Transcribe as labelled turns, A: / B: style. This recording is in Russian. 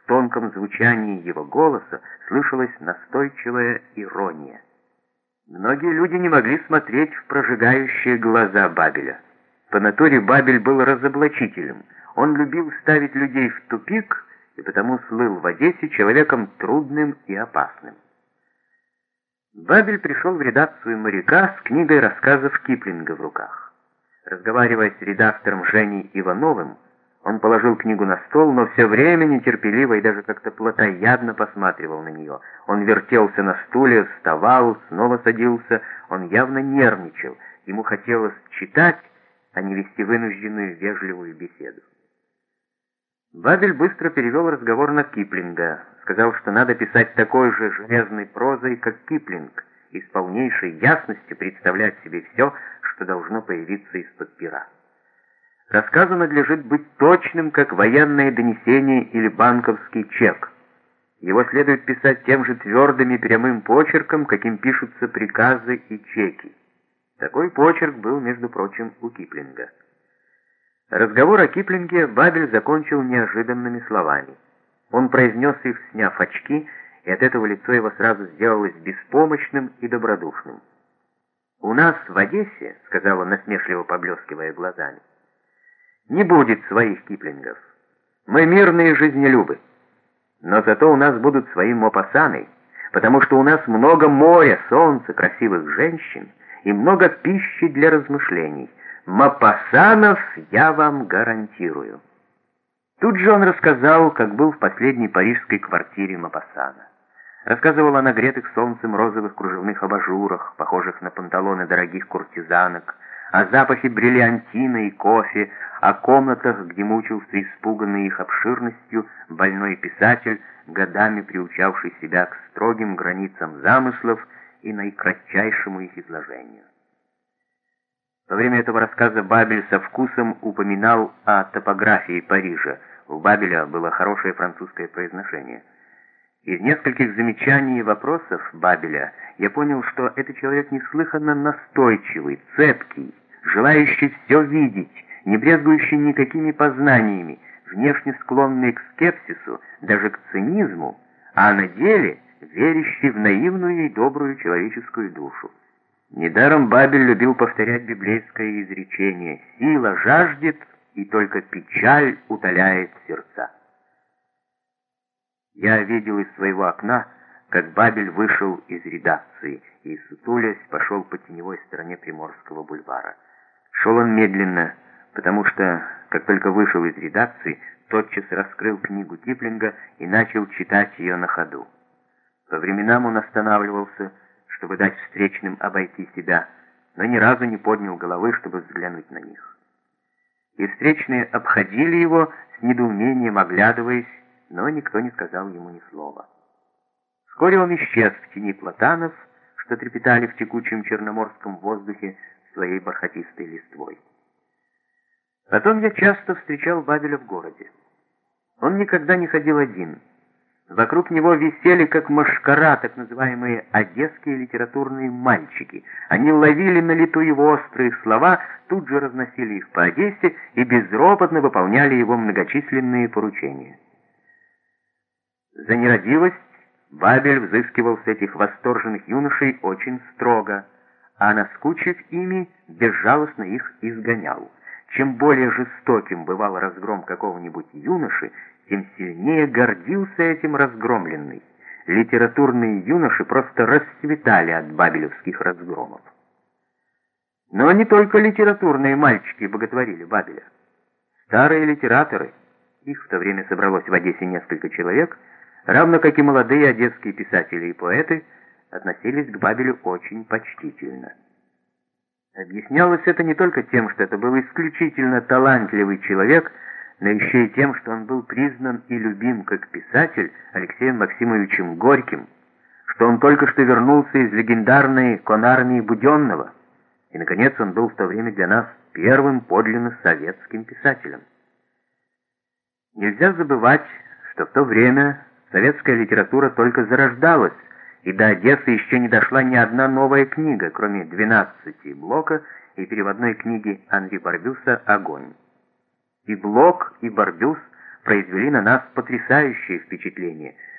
A: В тонком звучании его голоса слышалась настойчивая ирония. Многие люди не могли смотреть в прожигающие глаза Бабеля. По натуре Бабель был разоблачителем. Он любил ставить людей в тупик и потому слыл в Одессе человеком трудным и опасным. Бабель пришел в редакцию «Моряка» с книгой рассказов Киплинга в руках. Разговаривая с редактором Женей Ивановым, он положил книгу на стол, но все время нетерпеливо и даже как-то плотоядно посматривал на нее. Он вертелся на стуле, вставал, снова садился. Он явно нервничал. Ему хотелось читать, а не вести вынужденную вежливую беседу. Бабель быстро перевел разговор на Киплинга. Сказал, что надо писать такой же железной прозой, как Киплинг, и с полнейшей ясностью представлять себе все, что должно появиться из-под пера. Рассказу надлежит быть точным, как военное донесение или банковский чек. Его следует писать тем же твердым и прямым почерком, каким пишутся приказы и чеки. Такой почерк был, между прочим, у Киплинга. Разговор о Киплинге Бабель закончил неожиданными словами. Он произнес их, сняв очки, и от этого лицо его сразу сделалось беспомощным и добродушным. «У нас в Одессе, — сказал он, насмешливо поблескивая глазами, — не будет своих Киплингов. Мы мирные жизнелюбы. Но зато у нас будут свои Мопассаны, потому что у нас много моря, солнца, красивых женщин и много пищи для размышлений. Мопассанов я вам гарантирую». Тут же он рассказал, как был в последней парижской квартире Мопассана. Рассказывал о нагретых солнцем розовых кружевных абажурах, похожих на панталоны дорогих куртизанок, о запахе бриллиантина и кофе, о комнатах, где мучился испуганный их обширностью больной писатель, годами приучавший себя к строгим границам замыслов и наикратчайшему их изложению. Во время этого рассказа Бабель со вкусом упоминал о топографии Парижа. У Бабеля было хорошее французское произношение. Из нескольких замечаний и вопросов Бабеля я понял, что это человек неслыханно настойчивый, цепкий, желающий все видеть, не брезгующий никакими познаниями, внешне склонный к скепсису, даже к цинизму, а на деле верящий в наивную и добрую человеческую душу. Недаром Бабель любил повторять библейское изречение: «Сила жаждет, и только печаль утоляет сердца». Я видел из своего окна, как Бабель вышел из редакции и, сутулясь, пошел по теневой стороне Приморского бульвара. Шел он медленно, потому что, как только вышел из редакции, тотчас раскрыл книгу Киплинга и начал читать ее на ходу. По временам он останавливался, чтобы дать встречным обойти себя, но ни разу не поднял головы, чтобы взглянуть на них. И встречные обходили его с недоумением, оглядываясь, но никто не сказал ему ни слова. Вскоре он исчез в тени платанов, что трепетали в текучем черноморском воздухе своей бархатистой листвой. Потом я часто встречал Бабеля в городе. Он никогда не ходил один. Вокруг него висели, как мошкара, так называемые одесские литературные мальчики. Они ловили на лету его острые слова, тут же разносили их по Одессе и безропотно выполняли его многочисленные поручения. За нерадивость Бабель взыскивал с этих восторженных юношей очень строго, а наскучив ими, безжалостно их изгонял. Чем более жестоким бывал разгром какого-нибудь юноши, тем сильнее гордился этим разгромленный. Литературные юноши просто расцветали от бабелевских разгромов. Но не только литературные мальчики боготворили Бабеля. Старые литераторы, их в то время собралось в Одессе несколько человек, равно как и молодые одесские писатели и поэты, относились к Бабелю очень почтительно. Объяснялось это не только тем, что это был исключительно талантливый человек, но еще и тем, что он был признан и любим как писатель Алексеем Максимовичем Горьким, что он только что вернулся из легендарной конармии Буденного, и, наконец, он был в то время для нас первым подлинно советским писателем. Нельзя забывать, что в то время советская литература только зарождалась, и до Одессы еще не дошла ни одна новая книга, кроме «12» Блока и переводной книги Анри Барбюса «Огонь». И Блок, и Барбюс произвели на нас потрясающее впечатление.